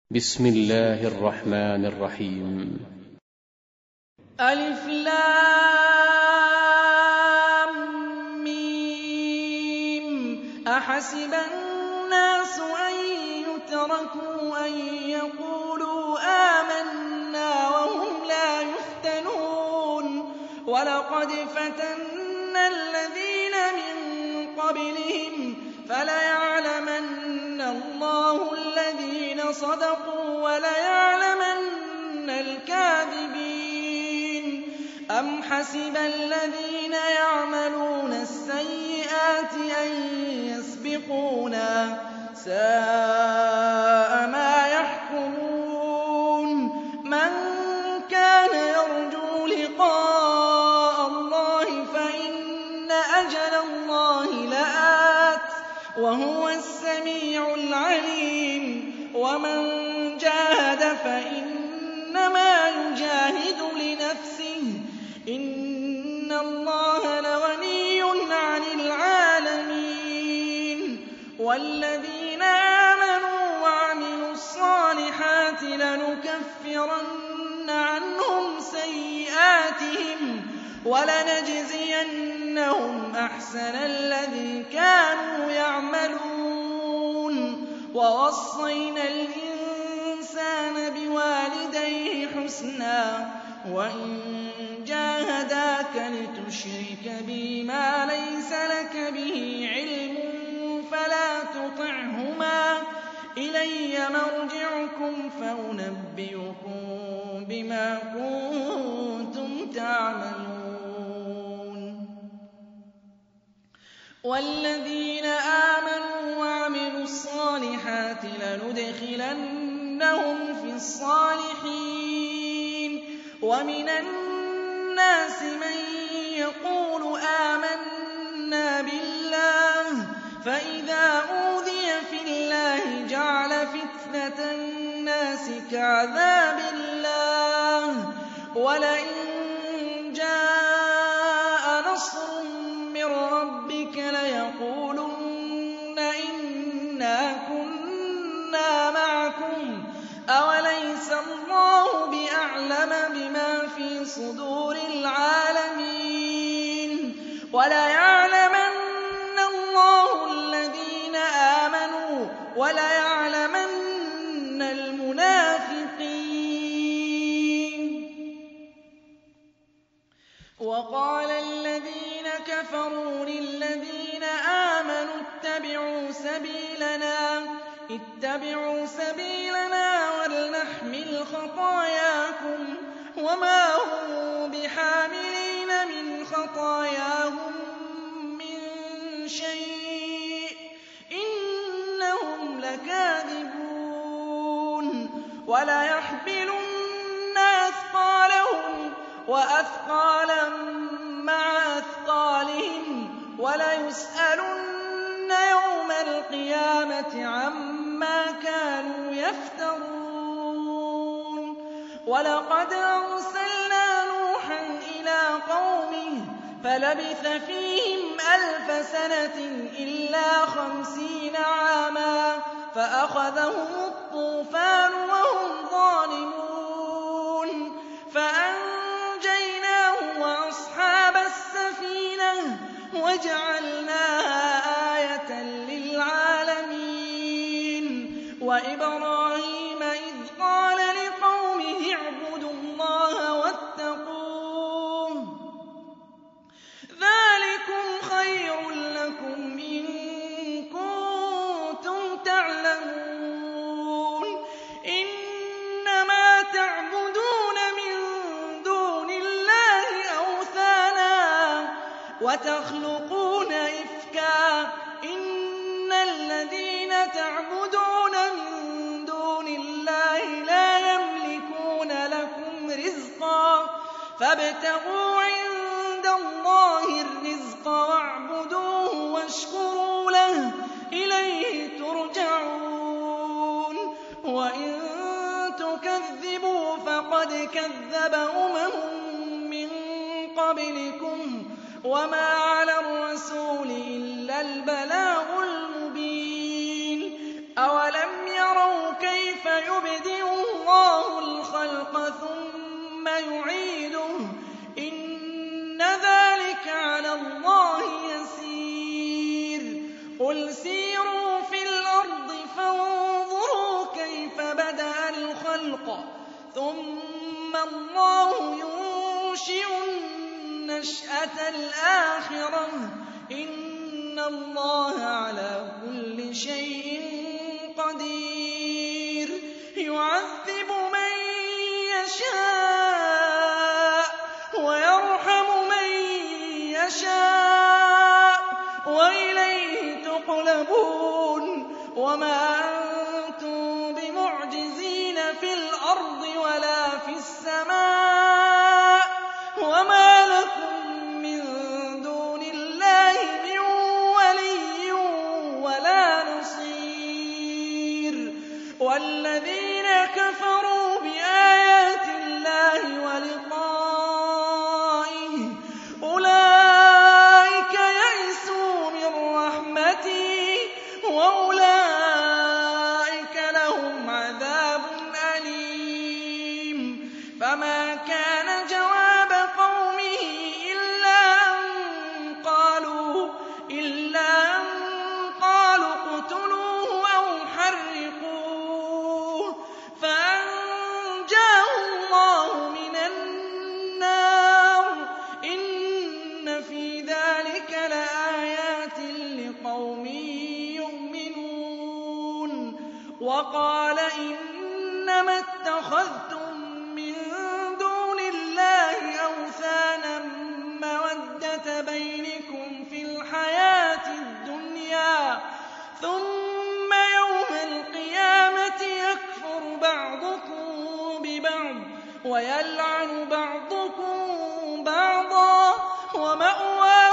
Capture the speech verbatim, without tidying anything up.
بسم الله الرحمن الرحيم. ألف لام ميم. أحسب الناس أن يتركوا أن يقولوا آمنا وهم لا يفتنون ولقد فتنا الذين من قبلهم فليعلمن الله الذين صدقوا وليعلمن الكاذبين. أم حسب الذين يعملون السيئات أن يسبقونا ساء ما يحكمون. من كان يرجو لقاء الله فإن أجل الله لآت وهو السميع العليم. ومن جاهد فإنما يجاهد لنفسه إن الله لغني عن العالمين. والذين آمنوا وعملوا الصالحات لنكفرن عنهم سيئاتهم ولنجزينهم أحسن الذي كانوا يعملون. ووصينا الإنسان بوالديه حسنا وإن جاهداك لتشرك بي ما ليس لك به علم فلا تطعهما إلي مرجعكم فأنبئكم بما كنتم تعملون. والذين آمنوا وعملوا الصالحات لندخلنهم في الصالحين. ومن الناس من يقول آمنا بالله فإذا أوذي في الله جعل فتنة الناس كعذاب الله ولئن جاء نصر من ربك ليقولن إنا كنا معكم أوليس الله بأعلم بما في صدور العالمين. وليعلمن الله الذين آمنوا وليعلمن المنافقين. وقال الذين كفروا للذين آمنوا اتبعوا سبيلنا اتبعوا سبيلنا ولنحمل خطاياكم وما هم بحاملين من خطاياهم من شيء إنهم لكاذبون. وليحملن أثقالهم وأثقالا مع أثقالهم وليسألن يوم القيامة عما كانوا يفترون. ولقد أرسلنا نوحا إلى قومه فلبث فيهم ألف سنة إلا خمسين عاما فأخذهم الطوفان وهم ظالمون فأنجيناه وأصحاب السفينة وجعلناها آية للعالمين. وإبراهيم إذ قال لقومه اعبدوا الله واتقوه ذلكم خير لكم إن كنتم تعلمون. إنما تعبدون من دون الله أوثانا وتخلقون إفكا إن الذين تعبدون من دون الله لا يملكون لكم رزقا فابتغوا عند الله الرزق واعبدوه واشكروا له إليه ترجعون. وإن تكذبوا فقد كذب أمم من قبلكم وما على الرسول إلا البلاغ المبين. أولم يروا كيف يبدئ يُعِيدُهُ ۚ إِنَّ ذَٰلِكَ عَلَى اللَّهِ يَسِيرٌ قُلْ سِيرُوا فِي الْأَرْضِ فَانظُرُوا كَيْفَ بَدَأَ الْخَلْقَ ثُمَّ اللَّهُ يُنشِئُ النَّشْأَةَ الْآخِرَةَ ۚ إِنَّ اللَّهَ عَلَىٰ كُلِّ شَيْءٍ قَدِيرٌ يُعَذِّبُ مَن يَشَاءُ وَيَرْحَمُ مَن يَشَاءُ وَإِلَيْهِ تُقْلَبُونَ وَمَا أَنتُم بِمُعْجِزِينَ فِي الْأَرْضِ وَلَا فِي السَّمَاءِ وَمَا لَكُم مِّن دُونِ اللَّهِ مِن وَلِيٍّ وَلَا نَصِيرٍ وَالَّذِينَ كَفَرُوا بِآيَاتِ اللَّهِ وَلِقَائِهِ أُولَٰئِكَ يَئِسُوا مِن رَّحْمَتِي وَأُولَٰئِكَ لَهُمْ عَذَابٌ أَلِيمٌ فَمَا كَانَ جَوَابَ قَوْمِهِ إِلَّا أَن قَالُوا إِلَّا أَن قَالُوا اقْتُلُوهُ أَوْ حَرِّقُوهُ فَأَنجَاهُ اللَّهُ مِنَ النَّارِ ۚ إِنَّ فِي ذَٰلِكَ لَآيَاتٍ لِّقَوْمٍ يُؤْمِنُونَ وَقَالَ إِنَّمَا اتَّخَذْتُم مِّن دُونِ اللَّهِ أَوْثَانًا مَّوَدَّةَ بَيْنِكُمْ فِي الْحَيَاةِ الدُّنْيَا ۖ ثُمَّ يَوْمَ الْقِيَامَةِ يَكْفُرُ بَعْضُكُم بِبَعْضٍ وَيَلْعَنُ بَعْضُكُم بَعْضًا وَمَأْوَاكُمُ